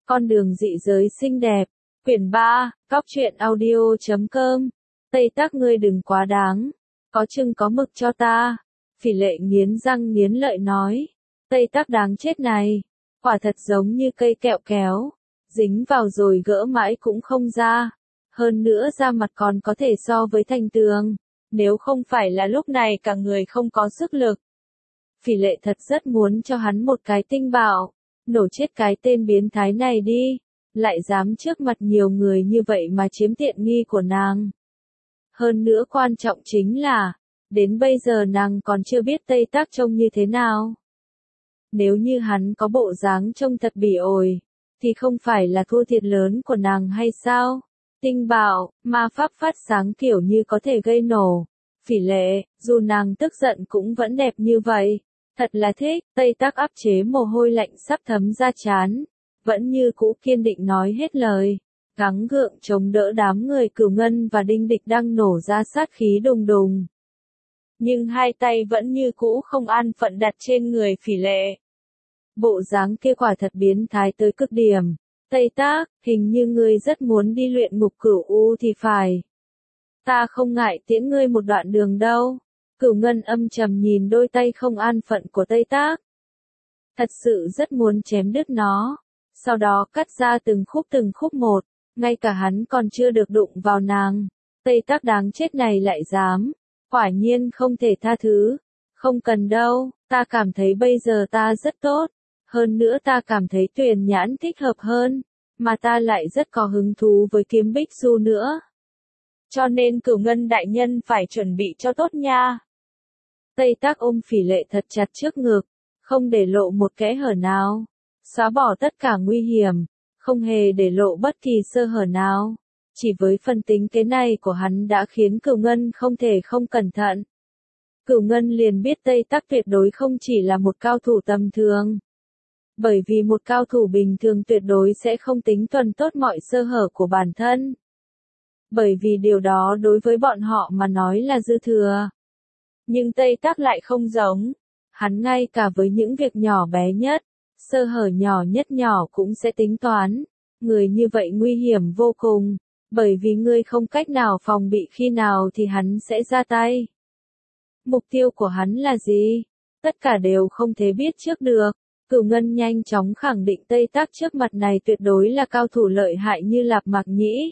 Con đường dị giới xinh đẹp. Quyển 3, cóc truyện audio.com. Tây Tác ngươi đừng quá đáng. Có chừng có mực cho ta. Phỉ Lệ nghiến răng nghiến lợi nói. Tây Tác đáng chết này. Quả thật giống như cây kẹo kéo. Dính vào rồi gỡ mãi cũng không ra. Hơn nữa da mặt còn có thể so với thành tường. Nếu không phải là lúc này cả người không có sức lực. Phỉ Lệ thật rất muốn cho hắn một cái tinh bạo. Nổ chết cái tên biến thái này đi. Lại dám trước mặt nhiều người như vậy mà chiếm tiện nghi của nàng. Hơn nữa quan trọng chính là, đến bây giờ nàng còn chưa biết Tây Tác trông như thế nào. Nếu như hắn có bộ dáng trông thật bỉ ổi, thì không phải là thua thiệt lớn của nàng hay sao? Tinh bạo, ma pháp phát sáng kiểu như có thể gây nổ. Phỉ Lệ, dù nàng tức giận cũng vẫn đẹp như vậy. Thật là thích. Tây Tác áp chế mồ hôi lạnh sắp thấm ra trán. Vẫn như cũ kiên định nói hết lời. Gắng gượng chống đỡ đám người Cửu Ngân và Đinh Địch đang nổ ra sát khí đùng đùng. Nhưng hai tay vẫn như cũ không an phận đặt trên người Phỉ Lệ. Bộ dáng kia quả thật biến thái tới cực điểm. Tây Tác, hình như ngươi rất muốn đi luyện ngục cửu u thì phải. Ta không ngại tiễn ngươi một đoạn đường đâu. Cửu Ngân âm trầm nhìn đôi tay không an phận của Tây Tác. Thật sự rất muốn chém đứt nó. Sau đó cắt ra từng khúc một. Ngay cả hắn còn chưa được đụng vào nàng. Tây Tác đáng chết này lại dám. Quả nhiên không thể tha thứ. Không cần đâu, ta cảm thấy bây giờ ta rất tốt. Hơn nữa ta cảm thấy Tuyền Nhãn thích hợp hơn. Mà ta lại rất có hứng thú với Kiếm Bích Du nữa. Cho nên Cửu Ngân đại nhân phải chuẩn bị cho tốt nha. Tây Tác ôm Phỉ Lệ thật chặt trước ngực. Không để lộ một kẽ hở nào. Xóa bỏ tất cả nguy hiểm. Không hề để lộ bất kỳ sơ hở nào. Chỉ với phần tính kế này của hắn đã khiến Cửu Ngân không thể không cẩn thận. Cửu Ngân liền biết Tây Tác tuyệt đối không chỉ là một cao thủ tầm thường. Bởi vì một cao thủ bình thường tuyệt đối sẽ không tính tuần tốt mọi sơ hở của bản thân. Bởi vì điều đó đối với bọn họ mà nói là dư thừa. Nhưng Tây Tác lại không giống. Hắn ngay cả với những việc nhỏ bé nhất, sơ hở nhỏ nhất nhỏ cũng sẽ tính toán. Người như vậy nguy hiểm vô cùng. Bởi vì ngươi không cách nào phòng bị khi nào thì hắn sẽ ra tay. Mục tiêu của hắn là gì? Tất cả đều không thể biết trước được. Cửu Ngân nhanh chóng khẳng định Tây Tác trước mặt này tuyệt đối là cao thủ lợi hại như Lạp Mạc Nhĩ.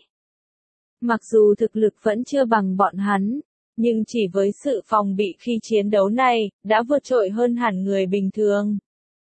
Mặc dù thực lực vẫn chưa bằng bọn hắn, nhưng chỉ với sự phòng bị khi chiến đấu này, đã vượt trội hơn hẳn người bình thường.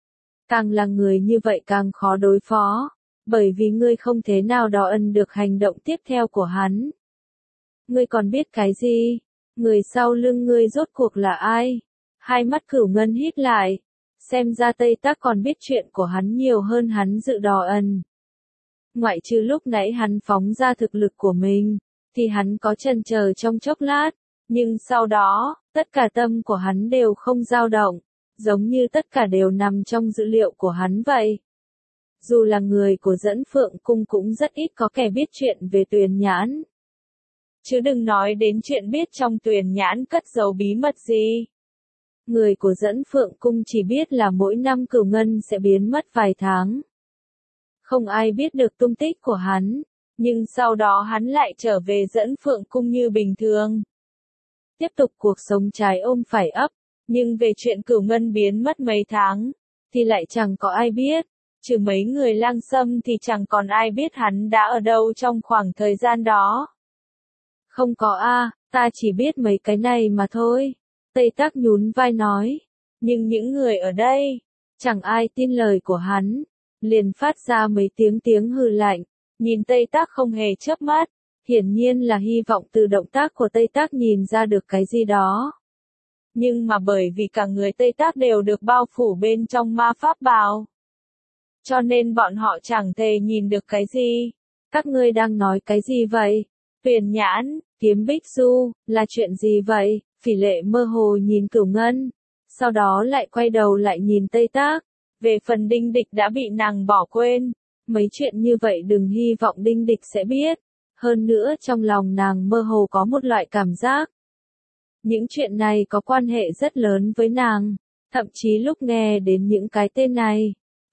Càng là người như vậy càng khó đối phó, bởi vì ngươi không thể nào đo ân được hành động tiếp theo của hắn. Ngươi còn biết cái gì? Người sau lưng ngươi rốt cuộc là ai? Hai mắt Cửu Ngân híp lại. Xem ra Tây Tác còn biết chuyện của hắn nhiều hơn hắn dự đo ân. Ngoại trừ lúc nãy hắn phóng ra thực lực của mình, thì hắn có chần chờ trong chốc lát, nhưng sau đó, tất cả tâm của hắn đều không dao động, giống như tất cả đều nằm trong dữ liệu của hắn vậy. Dù là người của Dẫn Phượng Cung cũng rất ít có kẻ biết chuyện về Tuyền Nhãn. Chứ đừng nói đến chuyện biết trong Tuyền Nhãn cất giấu bí mật gì. Người của Dẫn Phượng Cung chỉ biết là mỗi năm Cửu Ngân sẽ biến mất vài tháng. Không ai biết được tung tích của hắn, nhưng sau đó hắn lại trở về Dẫn Phượng Cung như bình thường. Tiếp tục cuộc sống trái ôm phải ấp, nhưng về chuyện Cửu Ngân biến mất mấy tháng, thì lại chẳng có ai biết. Trừ mấy người Lang Sâm thì chẳng còn ai biết hắn đã ở đâu trong khoảng thời gian đó. Không có a, ta chỉ biết mấy cái này mà thôi. Tây Tác nhún vai nói. Nhưng những người ở đây, chẳng ai tin lời của hắn. Liền phát ra mấy tiếng hừ lạnh. Nhìn Tây Tác không hề chớp mắt. Hiển nhiên là hy vọng từ động tác của Tây Tác nhìn ra được cái gì đó. Nhưng mà bởi vì cả người Tây Tác đều được bao phủ bên trong ma pháp bào, cho nên bọn họ chẳng thể nhìn được cái gì. Các ngươi đang nói cái gì vậy? Tuyền Nhãn, Kiếm Bích Du, là chuyện gì vậy? Phỉ Lệ mơ hồ nhìn Cửu Ngân, sau đó lại quay đầu lại nhìn Tây Tác. Về phần Đinh Địch đã bị nàng bỏ quên. Mấy chuyện như vậy đừng hy vọng Đinh Địch sẽ biết. Hơn nữa trong lòng nàng mơ hồ có một loại cảm giác. Những chuyện này có quan hệ rất lớn với nàng. Thậm chí lúc nghe đến những cái tên này,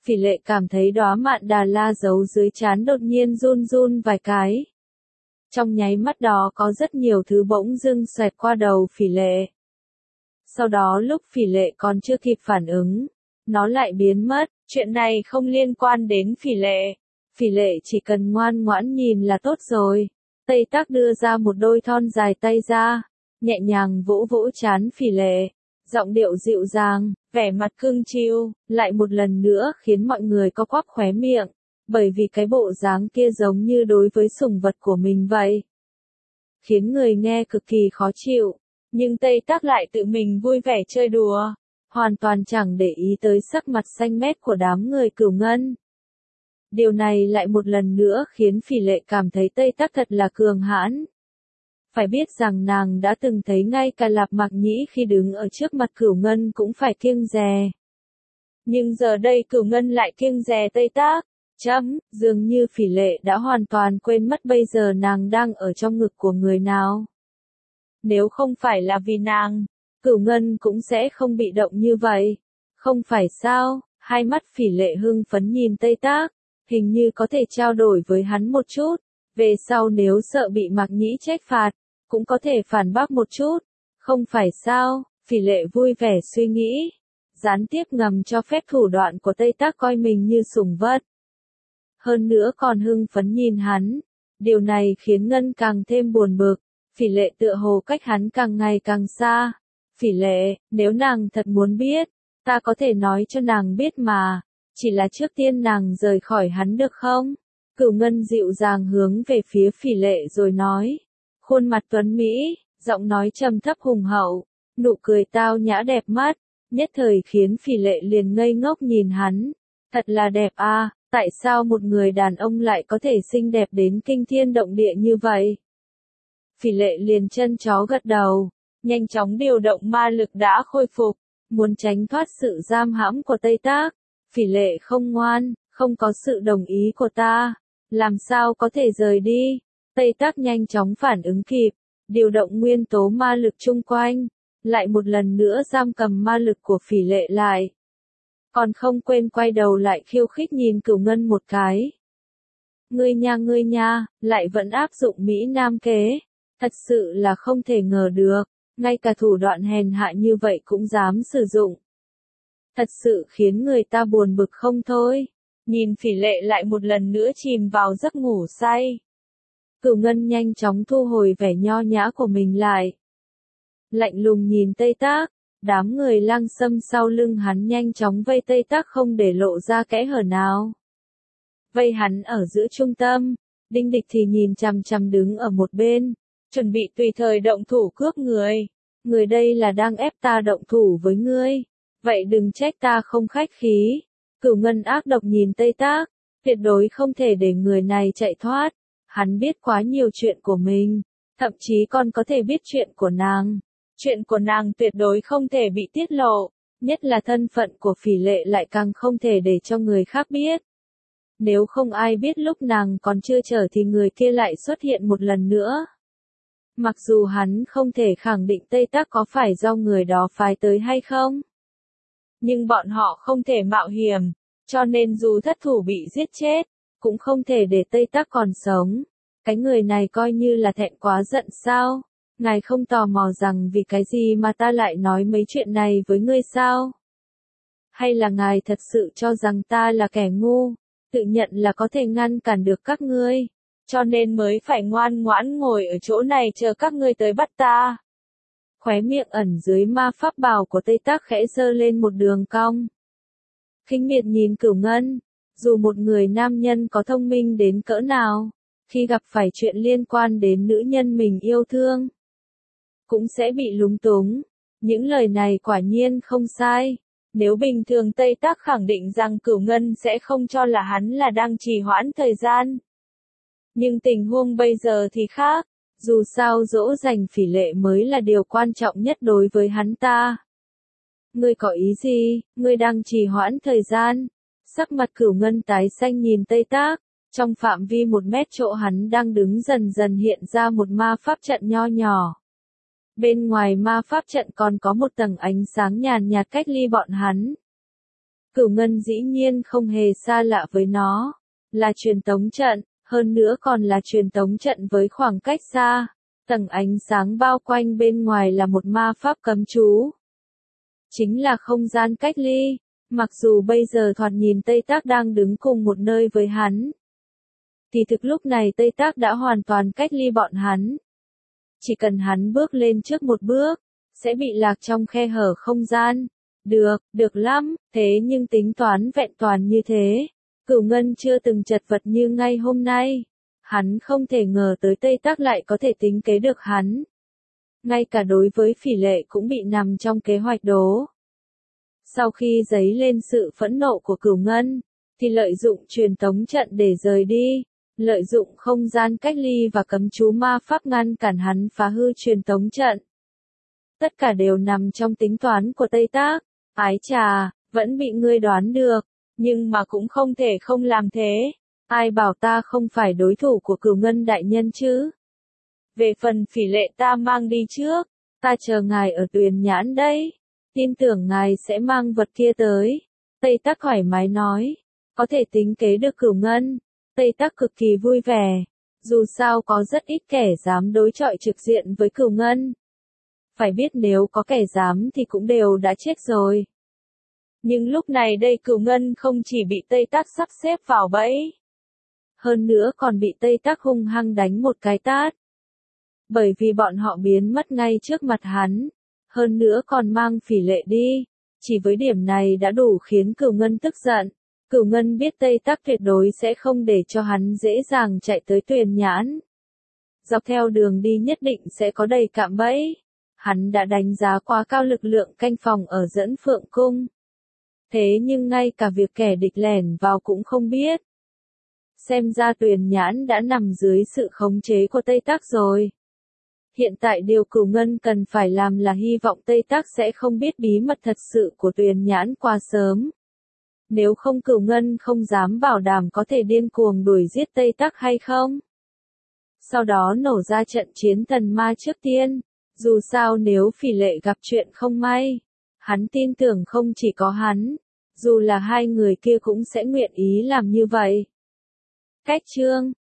Phỉ Lệ cảm thấy đóa mạn đà la giấu dưới trán đột nhiên run run vài cái. Trong nháy mắt đó có rất nhiều thứ bỗng dưng xoẹt qua đầu Phỉ Lệ. Sau đó lúc Phỉ Lệ còn chưa kịp phản ứng, nó lại biến mất. Chuyện này không liên quan đến Phỉ Lệ. Phỉ Lệ chỉ cần ngoan ngoãn nhìn là tốt rồi. Tây Tác đưa ra một đôi thon dài tay ra, nhẹ nhàng vỗ vỗ trán Phỉ Lệ, giọng điệu dịu dàng, vẻ mặt cưng chiều, lại một lần nữa khiến mọi người co quắp khóe miệng, bởi vì cái bộ dáng kia giống như đối với sủng vật của mình vậy. Khiến người nghe cực kỳ khó chịu, nhưng Tây Tác lại tự mình vui vẻ chơi đùa, hoàn toàn chẳng để ý tới sắc mặt xanh mét của đám người Cửu Ngân. Điều này lại một lần nữa khiến Phỉ Lệ cảm thấy Tây Tác thật là cường hãn. Phải biết rằng nàng đã từng thấy ngay cả Lạp Mạc Nhĩ khi đứng ở trước mặt Cửu Ngân cũng phải kiêng dè. Nhưng giờ đây Cửu Ngân lại kiêng dè Tây Tác. Dường như Phỉ Lệ đã hoàn toàn quên mất bây giờ nàng đang ở trong ngực của người nào. Nếu không phải là vì nàng, Cửu Ngân cũng sẽ không bị động như vậy. Không phải sao? Hai mắt Phỉ Lệ hưng phấn nhìn Tây Tác, hình như có thể trao đổi với hắn một chút. Về sau nếu sợ bị Mạc Nhĩ trách phạt, cũng có thể phản bác một chút. Không phải sao? Phỉ Lệ vui vẻ suy nghĩ. Gián tiếp ngầm cho phép thủ đoạn của Tây Tác coi mình như sủng vật. Hơn nữa còn hưng phấn nhìn hắn. Điều này khiến Ngân càng thêm buồn bực. Phỉ Lệ tựa hồ cách hắn càng ngày càng xa. Phỉ Lệ, nếu nàng thật muốn biết, ta có thể nói cho nàng biết mà. Chỉ là trước tiên nàng rời khỏi hắn được không? Cửu Ngân dịu dàng hướng về phía Phỉ Lệ rồi nói. Khuôn mặt tuấn Mỹ, giọng nói trầm thấp hùng hậu, nụ cười tao nhã đẹp mắt, nhất thời khiến Phỉ Lệ liền ngây ngốc nhìn hắn. Thật là đẹp à, tại sao một người đàn ông lại có thể xinh đẹp đến kinh thiên động địa như vậy? Phỉ Lệ liền chân chó gật đầu, nhanh chóng điều động ma lực đã khôi phục, muốn tránh thoát sự giam hãm của Tây Tác. Phỉ Lệ không ngoan, không có sự đồng ý của ta, làm sao có thể rời đi? Tây Tác nhanh chóng phản ứng kịp, điều động nguyên tố ma lực chung quanh, lại một lần nữa giam cầm ma lực của Phỉ Lệ lại. Còn không quên quay đầu lại khiêu khích nhìn Cửu Ngân một cái. Ngươi nha, lại vẫn áp dụng Mỹ Nam kế, thật sự là không thể ngờ được, ngay cả thủ đoạn hèn hạ như vậy cũng dám sử dụng. Thật sự khiến người ta buồn bực không thôi. Nhìn Phỉ Lệ lại một lần nữa chìm vào giấc ngủ say. Cửu Ngân nhanh chóng thu hồi vẻ nho nhã của mình lại. Lạnh lùng nhìn Tây Tác, đám người Lăng Sâm sau lưng hắn nhanh chóng vây Tây Tác không để lộ ra kẽ hở nào. Vây hắn ở giữa trung tâm, Đinh Địch thì nhìn chằm chằm đứng ở một bên, chuẩn bị tùy thời động thủ cướp người. Người đây là đang ép ta động thủ với ngươi. Vậy đừng trách ta không khách khí. Cửu Ngân ác độc nhìn Tây Tác, tuyệt đối không thể để người này chạy thoát. Hắn biết quá nhiều chuyện của mình, thậm chí còn có thể biết chuyện của nàng. Chuyện của nàng tuyệt đối không thể bị tiết lộ, nhất là thân phận của Phỉ Lệ lại càng không thể để cho người khác biết. Nếu không ai biết lúc nàng còn chưa trở thì người kia lại xuất hiện một lần nữa. Mặc dù hắn không thể khẳng định Tây Tác có phải do người đó phái tới hay không. Nhưng bọn họ không thể mạo hiểm, cho nên dù thất thủ bị giết chết, cũng không thể để Tây Tác còn sống. Cái người này coi như là thẹn quá giận sao? Ngài không tò mò rằng vì cái gì mà ta lại nói mấy chuyện này với ngươi sao? Hay là ngài thật sự cho rằng ta là kẻ ngu, tự nhận là có thể ngăn cản được các ngươi, cho nên mới phải ngoan ngoãn ngồi ở chỗ này chờ các ngươi tới bắt ta? Khóe miệng ẩn dưới ma pháp bào của Tây Tác khẽ giơ lên một đường cong. Khinh miệt nhìn Cửu Ngân, dù một người nam nhân có thông minh đến cỡ nào, khi gặp phải chuyện liên quan đến nữ nhân mình yêu thương, cũng sẽ bị lúng túng. Những lời này quả nhiên không sai. Nếu bình thường Tây Tác khẳng định rằng Cửu Ngân sẽ không cho là hắn là đang trì hoãn thời gian. Nhưng tình huống bây giờ thì khác. Dù sao dỗ dành Phỉ Lệ mới là điều quan trọng nhất đối với hắn ta. Ngươi có ý gì? Ngươi đang trì hoãn thời gian. Sắc mặt Cửu Ngân tái xanh nhìn Tây Tác. Trong phạm vi 1 mét chỗ hắn đang đứng dần dần hiện ra một ma pháp trận nho nhỏ. Bên ngoài ma pháp trận còn có một tầng ánh sáng nhàn nhạt cách ly bọn hắn. Cửu Ngân dĩ nhiên không hề xa lạ với nó, là truyền tống trận, hơn nữa còn là truyền tống trận với khoảng cách xa. Tầng ánh sáng bao quanh bên ngoài là một ma pháp cấm chú. Chính là không gian cách ly, mặc dù bây giờ thoạt nhìn Tây Tác đang đứng cùng một nơi với hắn. Thì thực lúc này Tây Tác đã hoàn toàn cách ly bọn hắn. Chỉ cần hắn bước lên trước một bước, sẽ bị lạc trong khe hở không gian. Được lắm, thế nhưng tính toán vẹn toàn như thế. Cửu Ngân chưa từng chật vật như ngay hôm nay. Hắn không thể ngờ tới Tây Tác lại có thể tính kế được hắn. Ngay cả đối với Phỉ Lệ cũng bị nằm trong kế hoạch đố. Sau khi dấy lên sự phẫn nộ của Cửu Ngân, thì lợi dụng truyền tống trận để rời đi, lợi dụng không gian cách ly và cấm chú ma pháp ngăn cản hắn phá hư truyền tống trận. Tất cả đều nằm trong tính toán của Tây Tác. Ái chà, vẫn bị ngươi đoán được, nhưng mà cũng không thể không làm thế. Ai bảo ta không phải đối thủ của Cửu Ngân đại nhân chứ? Về phần Phỉ Lệ ta mang đi trước, ta chờ ngài ở Tuyền Nhãn đây. Tin tưởng ngài sẽ mang vật kia tới. Tây Tác thoải mái nói, có thể tính kế được Cửu Ngân. Tây Tác cực kỳ vui vẻ, dù sao có rất ít kẻ dám đối chọi trực diện với Cửu Ngân. Phải biết nếu có kẻ dám thì cũng đều đã chết rồi. Nhưng lúc này đây Cửu Ngân không chỉ bị Tây Tác sắp xếp vào bẫy, hơn nữa còn bị Tây Tác hung hăng đánh một cái tát. Bởi vì bọn họ biến mất ngay trước mặt hắn, hơn nữa còn mang Phỉ Lệ đi. Chỉ với điểm này đã đủ khiến Cửu Ngân tức giận. Cửu Ngân biết Tây Tác tuyệt đối sẽ không để cho hắn dễ dàng chạy tới Tuyền Nhãn. Dọc theo đường đi nhất định sẽ có đầy cạm bẫy. Hắn đã đánh giá quá cao lực lượng canh phòng ở Dẫn Phượng Cung. Thế nhưng ngay cả việc kẻ địch lẻn vào cũng không biết. Xem ra Tuyền Nhãn đã nằm dưới sự khống chế của Tây Tác rồi. Hiện tại điều Cửu Ngân cần phải làm là hy vọng Tây Tác sẽ không biết bí mật thật sự của Tuyền Nhãn quá sớm. Nếu không Cửu Ngân không dám bảo đảm có thể điên cuồng đuổi giết Tây Tác hay không. Sau đó nổ ra trận chiến thần ma trước tiên. Dù sao nếu Phỉ Lệ gặp chuyện không may, hắn tin tưởng không chỉ có hắn, dù là hai người kia cũng sẽ nguyện ý làm như vậy. Cách chương